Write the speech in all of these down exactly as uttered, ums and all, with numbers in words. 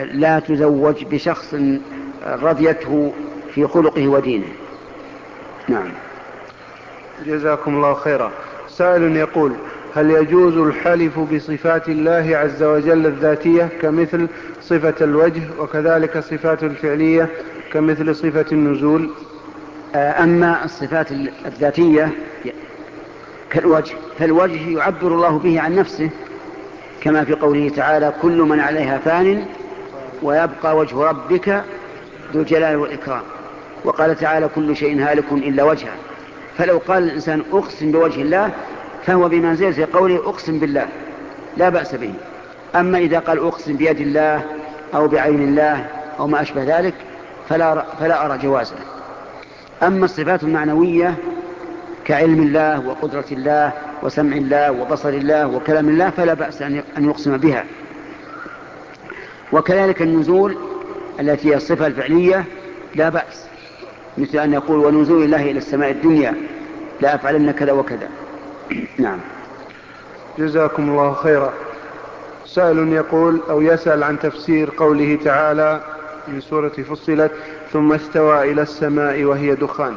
لا تزوج بشخص رضيته في خلقه ودينه. نعم. جزاكم الله خيرا. سائل يقول: هل يجوز الحلف بصفات الله عز وجل الذاتية كمثل صفة الوجه، وكذلك صفات الفعلية كمثل صفة النزول؟ أما الصفات الذاتية كالوجه، فالوجه يعبر الله به عن نفسه كما في قوله تعالى: كل من عليها فان ويبقى وجه ربك ذو الجلال والإكرام. وقال تعالى: كل شيء هالك إلا وجهه. فلو قال الإنسان أقسم بوجه الله فهو بمنزلة قوله أقسم بالله، لا بأس به. أما إذا قال أقسم بيد الله أو بعين الله أو ما أشبه ذلك فلا, فلا أرى جوازه. أما الصفات المعنوية كعلم الله وقدرة الله وسمع الله وبصر الله وكلام الله فلا بأس أن يقسم بها. وكذلك النزول التي هي الصفة الفعلية لا بأس، مثل أن يقول: ونزول الله إلى السماء الدنيا لا أفعلن كذا وكذا. نعم. جزاكم الله خيرا. سائل يقول أو يسأل عن تفسير قوله تعالى من سورة فصلت: ثم استوى إلى السماء وهي دخان.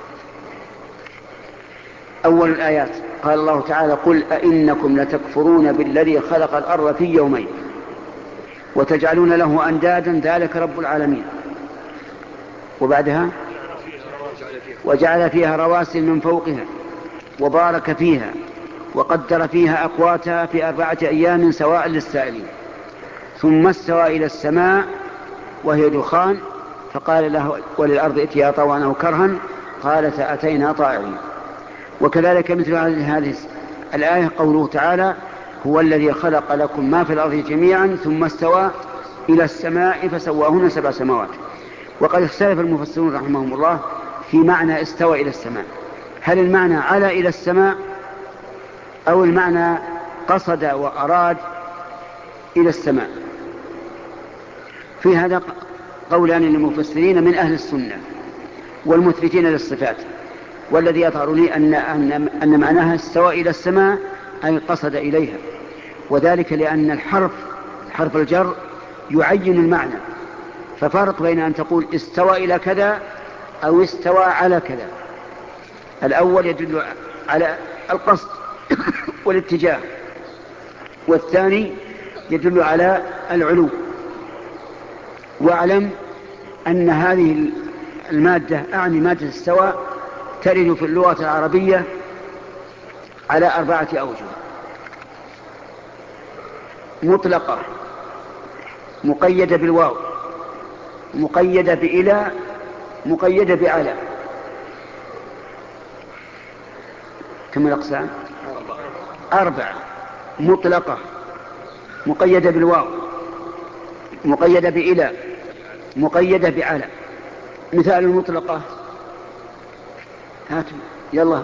أول الآيات قال الله تعالى: قل أئنكم لتكفرون بالذي خلق الأرض في يومين وتجعلون له أندادا ذلك رب العالمين. وبعدها: وجعل فيها رواسي من فوقها وبارك فيها وقدر فيها أقواتها في أربعة أيام سواء للسائلين. ثم استوى إلى السماء وهي دخان فقال له وللأرض ائتيا طوعا أو كرها قالت أتينا طائعين. وكذلك مثل هذه الآية قوله تعالى: هو الذي خلق لكم ما في الأرض جميعا ثم استوى إلى السماء فسواهن سبع سماوات. وقد اختلف المفسرون رحمهم الله في معنى استوى إلى السماء، هل المعنى على إلى السماء أو المعنى قصد وأراد إلى السماء. في هذا قولان للمفسرين من أهل السنة والمثبتين للصفات، والذي يظهر لي أن, أن, أن معناها استوى إلى السماء أي قصد إليها، وذلك لأن الحرف حرف الجر يعين المعنى، ففرق بين أن تقول استوى إلى كذا أو استوى على كذا. الأول يدل على القصد والاتجاه، والثاني يدل على العلو. واعلم أن هذه المادة أعني مادة استوى ترد في اللغة العربية على أربعة أوجه: مطلقة، مقيدة بالواو، مقيدة بإلى، مقيدة بعلى. كم الأقسام؟ أربعة: مطلقة، مقيدة بالواو، مقيدة بإلى، مقيدة بعلى. مثال المطلقة هاتوا يلا.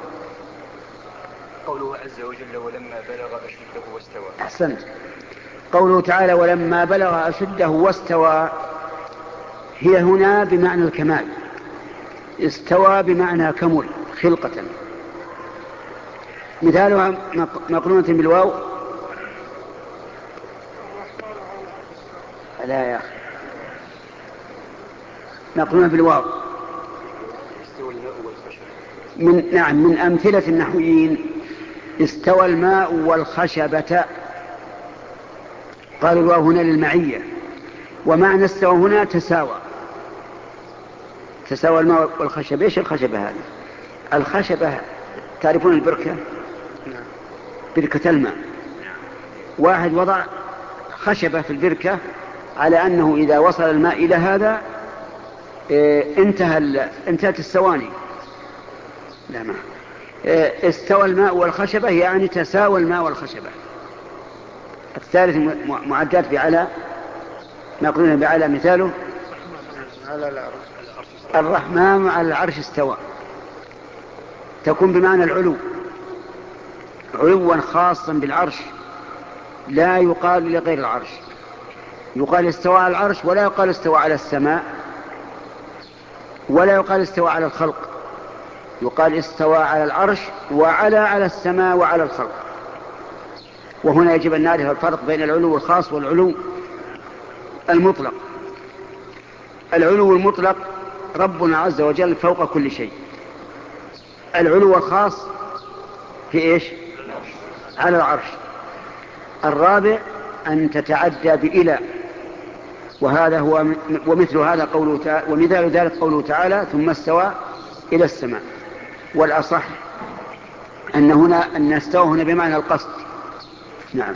قوله عز وجل: ولما بلغ أشده واستوى. أحسنت. قوله تعالى: ولما بلغ أشده واستوى، هي هنا بمعنى الكمال، استوى بمعنى كمل خلقة. مثالها مقرونة بالواو. لا يا أخي، مقرونة بالواو من نعم من أمثلة النحويين: استوى الماء والخشبة. قالوا الواو هنا للمعية، ومعنى استوى هنا تساوى، تساوى الماء والخشبة. ايش الخشبة هذه؟ الخشبة تعرفون البركة؟ بركة الماء. واحد وضع خشبة في البركة على أنه إذا وصل الماء إلى هذا انتهى انتهت السواني. لا ما استوى الماء والخشبة يعني تساوى الماء والخشبة. الثالث معدات بعلى، نقولون بعلى مثاله: الرحمن على العرش استوى، تكون بمعنى العلو، علوا خاصا بالعرش لا يقال لغير العرش. يقال استوى على العرش ولا يقال استوى على السماء ولا يقال استوى على الخلق، يقال استوى على العرش وعلى على السماء وعلى الخلق. وهنا يجب أن نعرف الفرق بين العلو الخاص والعلو المطلق. العلو المطلق ربنا عز وجل فوق كل شيء. العلو الخاص في إيش؟ على العرش. الرابع أن تتعدى بإلى، وهذا هو ومثل هذا قوله تعالى، ومثال ذلك قوله تعالى ثم استوى إلى السماء. والأصح أن هنا أن استوى هنا بمعنى القصد. نعم.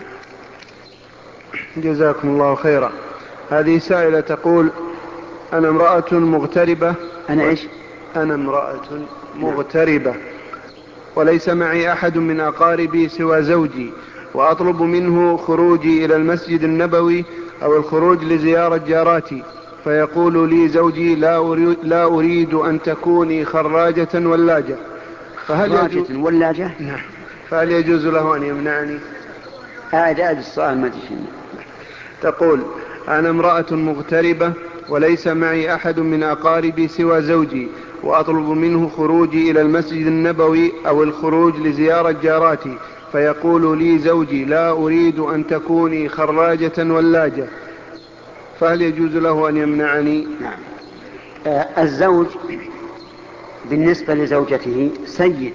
جزاكم الله خيرا. هذه سائلة تقول: أنا امرأة مغتربة. أنا إيش؟ أنا امرأة مغتربة وليس معي أحد من أقاربي سوى زوجي، وأطلب منه خروجي إلى المسجد النبوي أو الخروج لزيارة جاراتي، فيقول لي زوجي: لا أريد, لا أريد أن تكوني خراجة ولاجة. فهل خراجة يجوز... ولاجة؟ نعم. فهل يجوز له أن يمنعني؟ هذا هذا السؤال ما تشين. تقول: أنا امرأة مغتربة وليس معي أحد من أقاربي سوى زوجي، وأطلب منه خروجي إلى المسجد النبوي أو الخروج لزيارة جاراتي، فيقول لي زوجي: لا أريد أن تكوني خراجة ولاجة. فهل يجوز له أن يمنعني؟ نعم. آه الزوج بالنسبة لزوجته سيد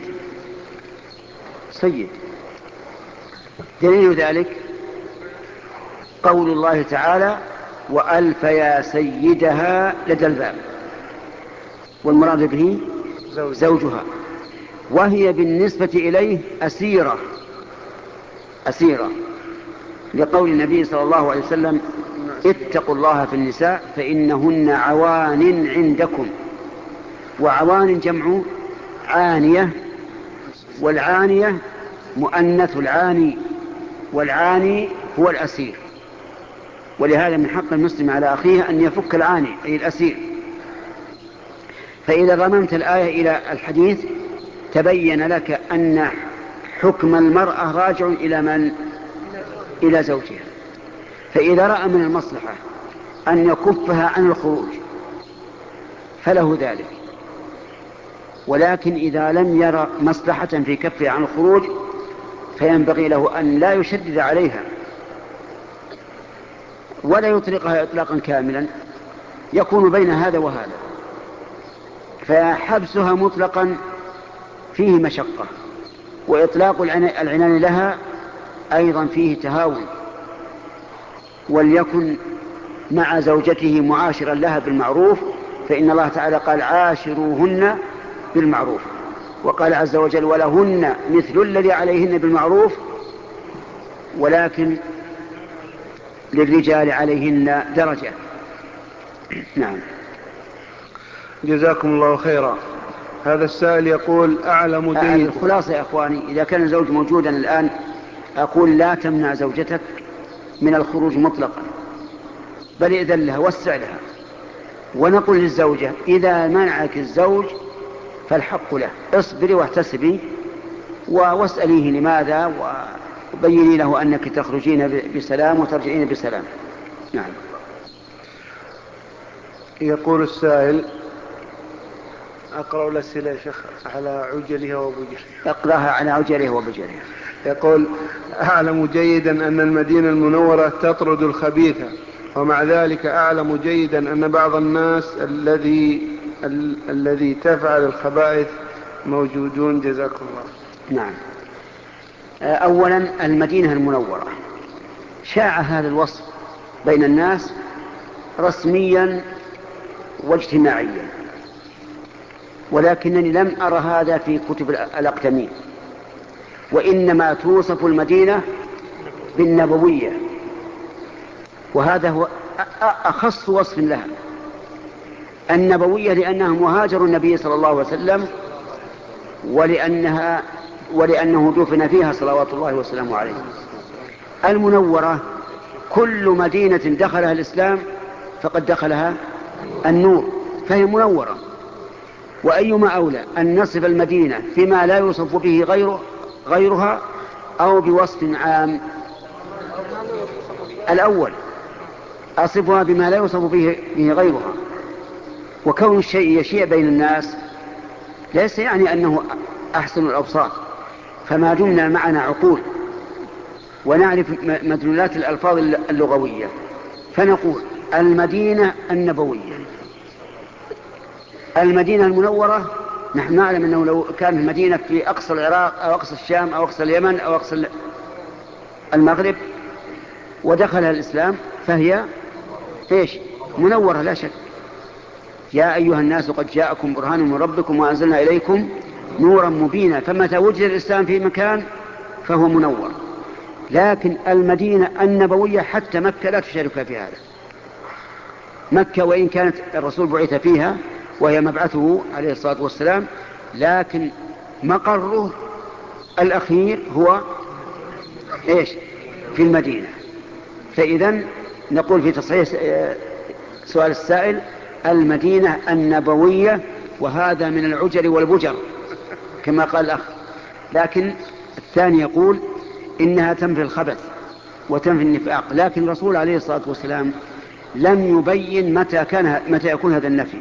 سيد دليل ذلك قول الله تعالى: وألف يا سيدها لدى الباب، والمراد به زوجها، وهي بالنسبة إليه أسيرة أسيرة لقول النبي صلى الله عليه وسلم: اتقوا الله في النساء فإنهن عوان عندكم. وعوان جمع عانية، والعانية مؤنث العاني، والعاني هو الأسير. ولهذا من حق المسلم على أخيه أن يفك العاني أي الأسير. فإذا ضممت الآية إلى الحديث تبين لك أن حكم المرأة راجع إلى من؟ إلى زوجها. فإذا رأى من المصلحة أن يكفها عن الخروج فله ذلك، ولكن إذا لم يرى مصلحة في كفها عن الخروج فينبغي له أن لا يشدد عليها ولا يطلقها إطلاقا كاملا، يكون بين هذا وهذا. فحبسها مطلقا فيه مشقة، وإطلاق العنان لها أيضا فيه تهاون. وليكن مع زوجته معاشرا لها بالمعروف، فإن الله تعالى قال: عاشروهن بالمعروف. وقال عز وجل: ولهن مثل الذي عليهن بالمعروف، ولكن للرجال عليهن درجة. نعم. جزاكم الله خيرا. هذا السائل يقول: أعلم جيد. الخلاصة يا أخواني، إذا كان الزوج موجودا الآن أقول لا تمنع زوجتك من الخروج مطلقا، بل إذن لها وسع لها. ونقول للزوجة: إذا منعك الزوج فالحق له، اصبري واحتسبي واسأليه لماذا، وبيني له أنك تخرجين بسلام وترجعين بسلام. نعم. يقول السائل: أقرأ الأسئلة يا شيخ على عجلها وبجرها. اقرأها على عجلها وبجرها. يقول: أعلم جيدا أن المدينة المنورة تطرد الخبيث، ومع ذلك أعلم جيدا أن بعض الناس الذي ال... الذي تفعل الخبائث موجودون. جزاكم الله. نعم. أولا المدينة المنورة شاع هذا الوصف بين الناس رسميا واجتماعيا، ولكنني لم أرى هذا في كتب الأقدمين، وإنما توصف المدينة بالنبوية، وهذا هو أخص وصف لها، النبوية، لأنها مهاجر النبي صلى الله عليه وسلم، ولأنها ولأنه دفن فيها صلوات الله وسلامه عليه. المنورة كل مدينة دخلها الإسلام فقد دخلها النور، فهي منورة. وأيما أولى أن نصف المدينة بما لا يوصف به غيره غيرها أو بوصف عام؟ الأول، أصفها بما لا يوصف به, به غيرها. وكون الشيء يشيع بين الناس ليس يعني أنه أحسن الأوصاف، فما دمنا معنا عقول ونعرف مدلولات الألفاظ اللغوية فنقول المدينة النبوية. المدينة المنورة نحن نعلم أنه لو كان المدينة في أقصى العراق أو أقصى الشام أو أقصى اليمن أو أقصى المغرب ودخلها الإسلام فهي إيش؟ منورة لا شك. يا أيها الناس قد جاءكم برهان من ربكم وأنزلنا إليكم نورا مبينا. فمتى وجد الإسلام في مكان فهو منور. لكن المدينة النبوية حتى مكة لا تشارك في هذا. مكة وإن كانت الرسول بعث فيها وهي مبعثه عليه الصلاة والسلام، لكن مقره الأخير هو إيش؟ في المدينة. فإذن نقول في تصحيح سؤال السائل المدينة النبوية، وهذا من العجر والبجر كما قال الأخ. لكن الثاني يقول إنها تنفي الخبث وتنفي النفاق، لكن الرسول عليه الصلاة والسلام لم يبين متى كان متى يكون هذا النفي.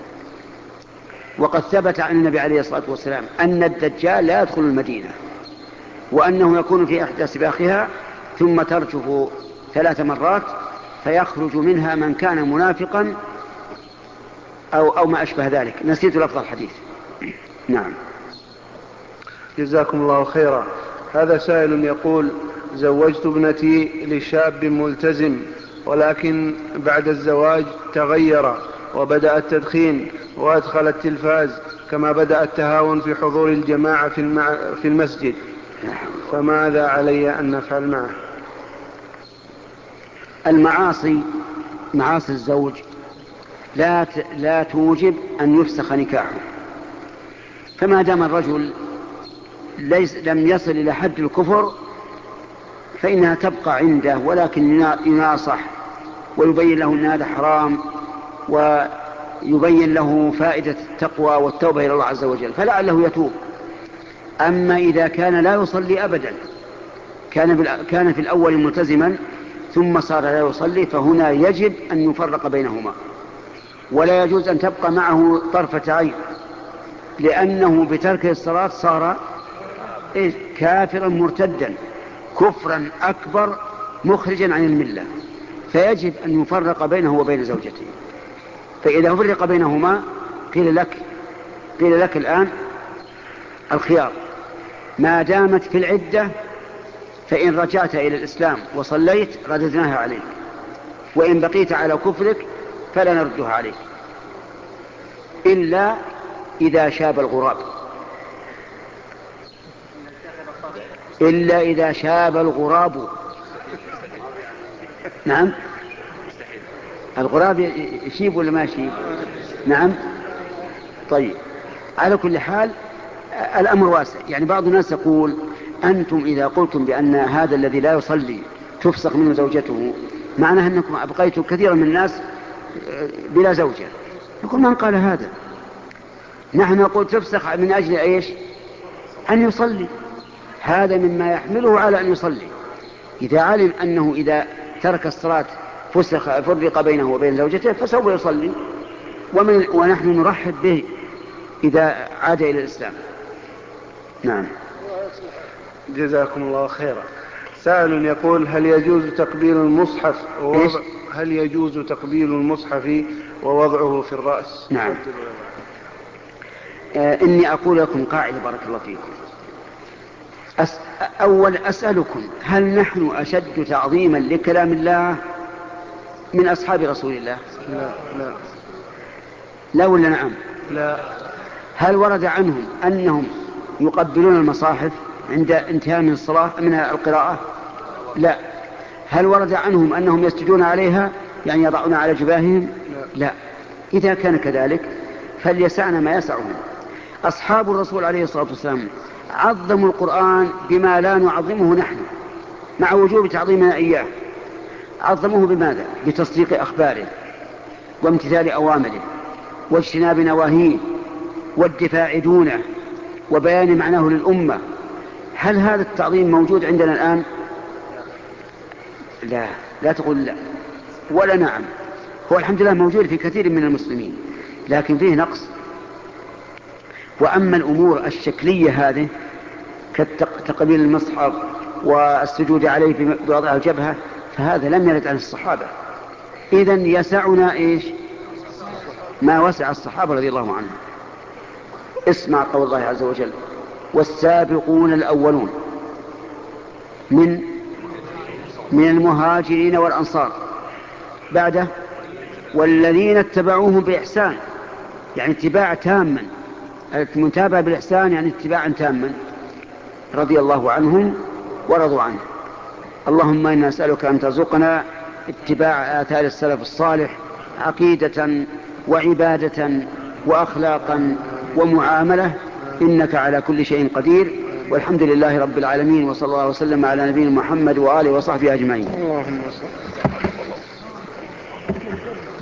وقد ثبت عن النبي عليه الصلاة والسلام أن الدجال لا يدخل المدينة، وأنه يكون في إحدى سباخها ثم ترجف ثلاث مرات فيخرج منها من كان منافقا أو, أو ما أشبه ذلك. نسيت لفظ الحديث. نعم. جزاكم الله خيرا. هذا سائل يقول: زوجت ابنتي لشاب ملتزم، ولكن بعد الزواج تغير وبدأ التدخين وأدخل التلفاز، كما بدأ التهاون في حضور الجماعة في, المع... في المسجد، فماذا علي أن نفعل معه؟ المعاصي معاصي الزوج لا ت... لا توجب أن يفسخ نكاحه. فما دام الرجل ليس لم يصل إلى حد الكفر فإنها تبقى عنده، ولكن يناصح ويبين له أن هذا حرام ويبين له فائدة التقوى والتوبة إلى الله عز وجل، فلعله يتوب. أما إذا كان لا يصلي أبدا، كان كان في الأول ملتزما ثم صار لا يصلي، فهنا يجب أن يفرق بينهما، ولا يجوز أن تبقى معه طرفة عين، لأنه بترك الصلاة صار كافرا مرتدا كفرا أكبر مخرجا عن الملة. فيجب أن يفرق بينه وبين زوجته. فإذا فرق بينهما قيل لك قيل لك الآن الخيار: ما دامت في العدة فإن رجعت إلى الإسلام وصليت رددناها عليك، وإن بقيت على كفرك فلا نردها عليك، إلا إذا شاب الغراب إلا إذا شاب الغراب. نعم، الغراب يشيب ولا ما يشيب؟ نعم. طيب، على كل حال الأمر واسع. يعني بعض الناس يقول: أنتم إذا قلتم بأن هذا الذي لا يصلي تفسخ منه زوجته، معناه أنكم أبقيتم كثيرا من الناس بلا زوجة. يقول: من قال هذا؟ نحن نقول تفسخ من أجل إيش؟ أن يصلي. هذا مما يحمله على أن يصلي. إذا علم أنه إذا ترك الصلاة فسخ فرق بينه وبين زوجته فسوف يصلي، ومن ونحن نرحب به إذا عاد إلى الإسلام. نعم. جزاكم الله خيرا. سائل يقول: هل يجوز تقبيل المصحف ووضع هل يجوز تقبيل المصحف ووضعه في الرأس؟ نعم. آه إني أقول لكم قاعدة بارك الله فيكم. أس... أول أسألكم: هل نحن أشد تعظيما لكلام الله من أصحاب رسول الله؟ لا لا لا ولا نعم؟ لا. هل ورد عنهم أنهم يقبلون المصاحف عند انتهاء من الصلاة من القراءة؟ لا. هل ورد عنهم أنهم يسجدون عليها يعني يضعون على جباههم؟ لا. إذا كان كذلك فليسعنا ما يسعهم. أصحاب الرسول عليه الصلاة والسلام عظموا القرآن بما لا نعظمه نحن مع وجوب تعظيمنا إياه. عظموه بماذا؟ بتصديق أخباره وامتثال أوامره واجتناب نواهيه والدفاع دونه وبيان معناه للأمة. هل هذا التعظيم موجود عندنا الآن؟ لا. لا تقول لا ولا نعم. هو الحمد لله موجود في كثير من المسلمين، لكن فيه نقص. وأما الأمور الشكلية هذه كتقبيل المصحف والسجود عليه بوضع الجبهة فهذا لم يرد عن الصحابة. إذن يسعنا إيش ما وسع الصحابة رضي الله عنهم. اسمع قول الله عز وجل: والسابقون الأولون من من المهاجرين والأنصار، بعده والذين اتبعوهم بإحسان، يعني اتباع تاما، المتابعة بالإحسان يعني اتباعا تاما، رضي الله عنهم ورضوا عنه. اللهم إنا نسألك أن ترزقنا اتباع آثار السلف الصالح عقيدة وعبادة وأخلاقا ومعاملة، إنك على كل شيء قدير. والحمد لله رب العالمين، وصلى الله وسلم على نبينا محمد وآله وصحبه أجمعين. اللهم صل